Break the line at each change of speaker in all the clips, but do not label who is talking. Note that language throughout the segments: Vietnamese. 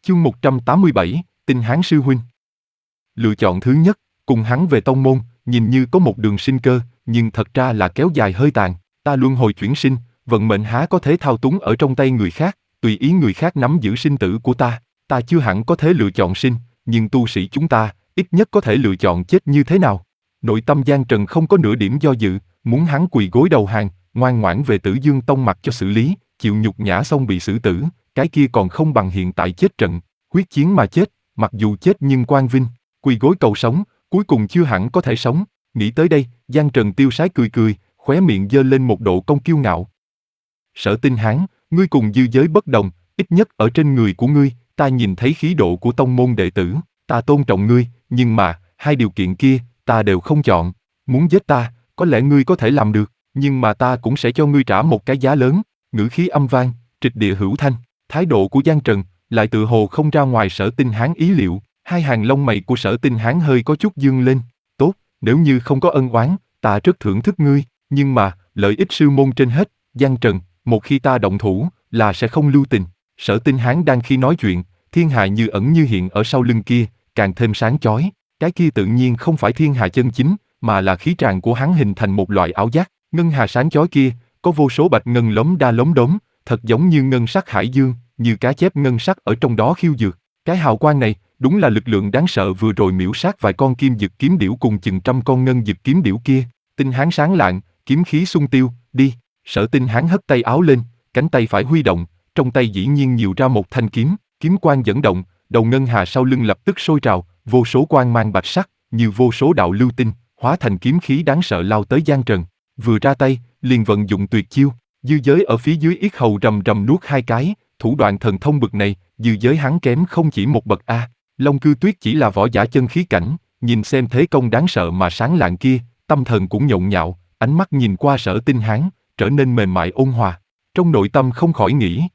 Chương 187, Tinh Hán sư huynh. Lựa chọn thứ nhất, cùng hắn về tông môn, nhìn như có một đường sinh cơ, nhưng thật ra là kéo dài hơi tàn. Ta luân hồi chuyển sinh, vận mệnh há có thể thao túng ở trong tay người khác, tùy ý người khác nắm giữ sinh tử của ta. Ta chưa hẳn có thể lựa chọn sinh, nhưng tu sĩ chúng ta, ít nhất có thể lựa chọn chết như thế nào. Nội tâm Giang Trần không có nửa điểm do dự, muốn hắn quỳ gối đầu hàng, ngoan ngoãn về Tử Dương Tông mặc cho xử lý, chịu nhục nhã xong bị xử tử, cái kia còn không bằng hiện tại chết trận, huyết chiến mà chết, mặc dù chết nhưng quang vinh, quỳ gối cầu sống, cuối cùng chưa hẳn có thể sống. Nghĩ tới đây, Giang Trần tiêu sái cười cười, khóe miệng giơ lên một độ cong kiêu ngạo. Sở Tinh Hán, ngươi cùng dư giới bất đồng, ít nhất ở trên người của ngươi, ta nhìn thấy khí độ của tông môn đệ tử, ta tôn trọng ngươi, nhưng mà, hai điều kiện kia, ta đều không chọn. Muốn giết ta, có lẽ ngươi có thể làm được, nhưng mà ta cũng sẽ cho ngươi trả một cái giá lớn. Ngữ khí âm vang, trịch địa hữu thanh, thái độ của Giang Trần lại tự hồ không ra ngoài Sở Tinh Hán ý liệu. Hai hàng lông mày của Sở Tinh Hán hơi có chút dương lên. Tốt, nếu như không có ân oán, ta rất thưởng thức ngươi, nhưng mà, lợi ích sư môn trên hết, Giang Trần, một khi ta động thủ, là sẽ không lưu tình. Sở Tinh Hán đang khi nói chuyện, thiên hà như ẩn như hiện ở sau lưng kia, càng thêm sáng chói. Cái kia tự nhiên không phải thiên hà chân chính, mà là khí tràng của hắn hình thành một loại ảo giác. Ngân hà sáng chói kia, có vô số bạch ngân lốm đa lốm đốm, thật giống như ngân sắc hải dương, như cá chép ngân sắc ở trong đó khiêu dược. Cái hào quang này, đúng là lực lượng đáng sợ vừa rồi miễu sát vài con kim dực kiếm điểu cùng chừng trăm con ngân dực kiếm điểu kia. Tinh Hán sáng lạng, kiếm khí xung tiêu, đi. Sở Tinh Hán hất tay áo lên, cánh tay phải huy động, trong tay dĩ nhiên nhiều ra một thanh kiếm, kiếm quang dẫn động, đầu ngân hà sau lưng lập tức sôi trào, vô số quang mang bạch sắc, như vô số đạo lưu tinh, hóa thành kiếm khí đáng sợ lao tới Giang Trần. Vừa ra tay, liền vận dụng tuyệt chiêu, dư giới ở phía dưới yết hầu rầm rầm nuốt hai cái, thủ đoạn thần thông bực này, dư giới hắn kém không chỉ một bậc a. Long Cư Tuyết chỉ là võ giả chân khí cảnh, nhìn xem thế công đáng sợ mà sáng lạng kia, tâm thần cũng nhộn nhạo, ánh mắt nhìn qua Sở Tinh Hán, trở nên mềm mại ôn hòa. Trong nội tâm không khỏi nghĩ.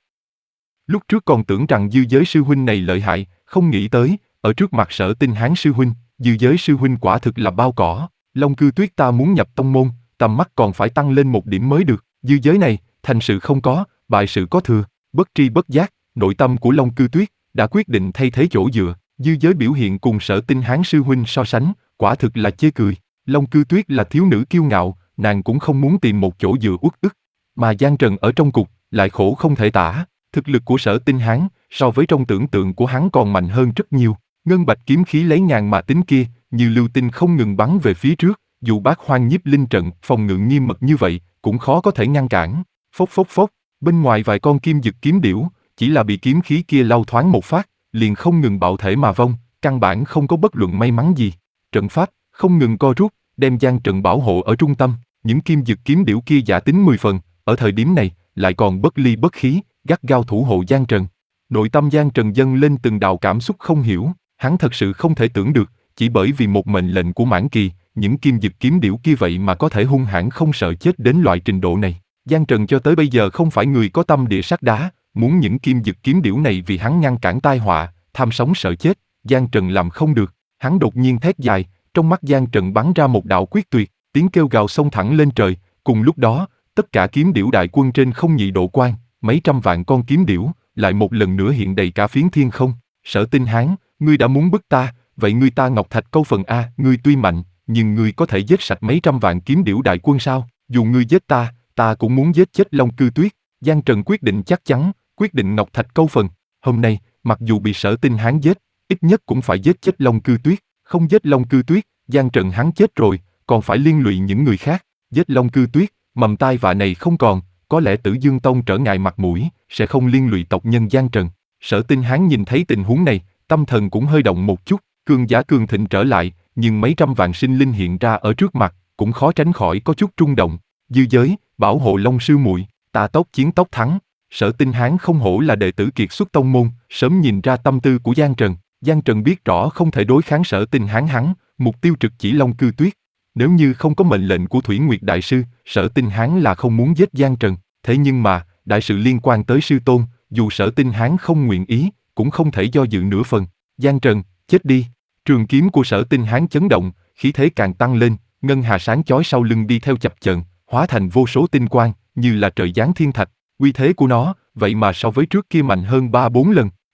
Lúc trước còn tưởng rằng dư giới sư huynh này lợi hại, không nghĩ tới, ở trước mặt Sở Tinh Hán sư huynh, dư giới sư huynh quả thực là bao cỏ. Long Cư Tuyết ta muốn nhập tông môn, tầm mắt còn phải tăng lên một điểm mới được. Dư giới này, thành sự không có, bại sự có thừa. Bất tri bất giác, nội tâm của Long Cư Tuyết đã quyết định thay thế chỗ dựa. Dư giới biểu hiện cùng Sở Tinh Hán sư huynh so sánh, quả thực là chê cười. Long Cư Tuyết là thiếu nữ kiêu ngạo, nàng cũng không muốn tìm một chỗ dựa uất ức. Mà Giang Trần ở trong cục, lại khổ không thể tả. Thực lực của Sở Tinh Hán, so với trong tưởng tượng của hắn còn mạnh hơn rất nhiều. Ngân bạch kiếm khí lấy ngàn mà tính kia, như lưu tinh không ngừng bắn về phía trước, dù Bát Hoang Nhiếp Linh trận phòng ngự nghiêm mật như vậy, cũng khó có thể ngăn cản. Phốc phốc phốc, bên ngoài vài con kim dực kiếm điểu, chỉ là bị kiếm khí kia lau thoáng một phát, liền không ngừng bạo thể mà vong, căn bản không có bất luận may mắn gì. Trận pháp không ngừng co rút, đem Giang Trần bảo hộ ở trung tâm, những kim dực kiếm điểu kia giả tính 10 phần, ở thời điểm này lại còn bất ly bất khí, gắt gao thủ hộ Giang Trần. Nội tâm Giang Trần dâng lên từng đạo cảm xúc không hiểu, hắn thật sự không thể tưởng được, chỉ bởi vì một mệnh lệnh của Mãn Kỳ, những kim dực kiếm điểu kia vậy mà có thể hung hãn không sợ chết đến loại trình độ này. Giang Trần cho tới bây giờ không phải người có tâm địa sắt đá, muốn những kim dực kiếm điểu này vì hắn ngăn cản tai họa, tham sống sợ chết, Giang Trần làm không được. Hắn đột nhiên thét dài, trong mắt Giang Trần bắn ra một đạo quyết tuyệt, tiếng kêu gào xông thẳng lên trời. Cùng lúc đó, tất cả kiếm điểu đại quân trên không nhị độ quan, mấy trăm vạn con kiếm điểu, lại một lần nữa hiện đầy cả phiến thiên không. Sở Tinh Hán, ngươi đã muốn bức ta, vậy ngươi ta Ngọc Thạch câu phần a, ngươi tuy mạnh, nhưng ngươi có thể giết sạch mấy trăm vạn kiếm điểu đại quân sao? Dù ngươi giết ta, ta cũng muốn giết chết Long Cư Tuyết. Giang Trần quyết định chắc chắn, quyết định Ngọc Thạch câu phần. Hôm nay, mặc dù bị Sở Tinh Hán giết, ít nhất cũng phải giết chết Long Cư Tuyết. Không giết Long Cư Tuyết, Giang Trần hắn chết rồi, còn phải liên lụy những người khác. Giết Long Cư Tuyết, mầm tai vạ này không còn, có lẽ Tử Dương Tông trở ngại mặt mũi, sẽ không liên lụy tộc nhân Giang Trần. Sở Tinh Hán nhìn thấy tình huống này, tâm thần cũng hơi động một chút, cường giả cường thịnh trở lại, nhưng mấy trăm vạn sinh linh hiện ra ở trước mặt, cũng khó tránh khỏi có chút rung động. Dư giới, bảo hộ Long sư muội, ta tốc chiến tốc thắng. Sở Tinh Hán không hổ là đệ tử kiệt xuất tông môn, sớm nhìn ra tâm tư của Giang Trần. Giang Trần biết rõ không thể đối kháng Sở Tinh Hán hắn, mục tiêu trực chỉ Long Cư Tuyết. Nếu như không có mệnh lệnh của Thủy Nguyệt Đại Sư, Sở Tinh Hán là không muốn giết Giang Trần. Thế nhưng mà, đại sự liên quan tới sư tôn, dù Sở Tinh Hán không nguyện ý, cũng không thể do dự nửa phần. Giang Trần, chết đi. Trường kiếm của Sở Tinh Hán chấn động, khí thế càng tăng lên, ngân hà sáng chói sau lưng đi theo chập chờn, hóa thành vô số tinh quang, như là trời giáng thiên thạch. Uy thế của nó, vậy mà so với trước kia mạnh hơn 3-4 lần.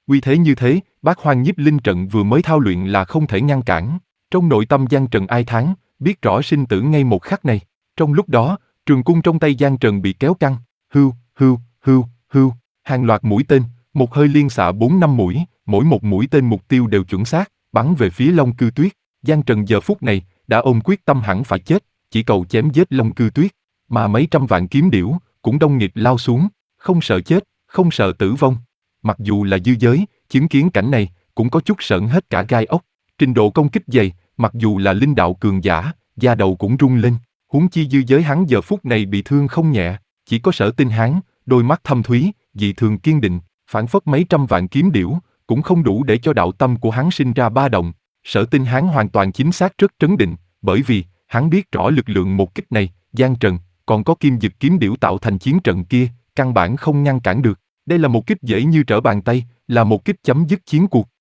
Uy thế như thế, Bát Hoang Nhiếp Linh trận vừa mới thao luyện là không thể ngăn cản. Trong nội tâm Giang Trần ai thán, biết rõ sinh tử ngay một khắc này. Trong lúc đó, trường cung trong tay Giang Trần bị kéo căng, hưu, hưu, hưu, hưu, hàng loạt mũi tên, một hơi liên xạ 4-5 mũi, mỗi một mũi tên mục tiêu đều chuẩn xác, bắn về phía Long Cư Tuyết. Giang Trần giờ phút này đã ôm quyết tâm hẳn phải chết, chỉ cầu chém giết Long Cư Tuyết, mà mấy trăm vạn kiếm điểu cũng đông nghịt lao xuống, không sợ chết, không sợ tử vong. Mặc dù là dư giới, chứng kiến cảnh này cũng có chút sởn hết cả gai ốc. Trình độ công kích dày, mặc dù là linh đạo cường giả, da đầu cũng rung lên. Huống chi dư giới hắn giờ phút này bị thương không nhẹ, chỉ có Sở Tinh Hán, đôi mắt thâm thúy, dị thường kiên định, phảng phất mấy trăm vạn kiếm điểu, cũng không đủ để cho đạo tâm của hắn sinh ra ba động. Sở Tinh Hán hoàn toàn chính xác rất trấn định, bởi vì hắn biết rõ lực lượng một kích này, Giang Trần, còn có Kim Dực kiếm điểu tạo thành chiến trận kia, căn bản không ngăn cản được. Đây là một kích dễ như trở bàn tay, là một kích chấm dứt chiến cuộc.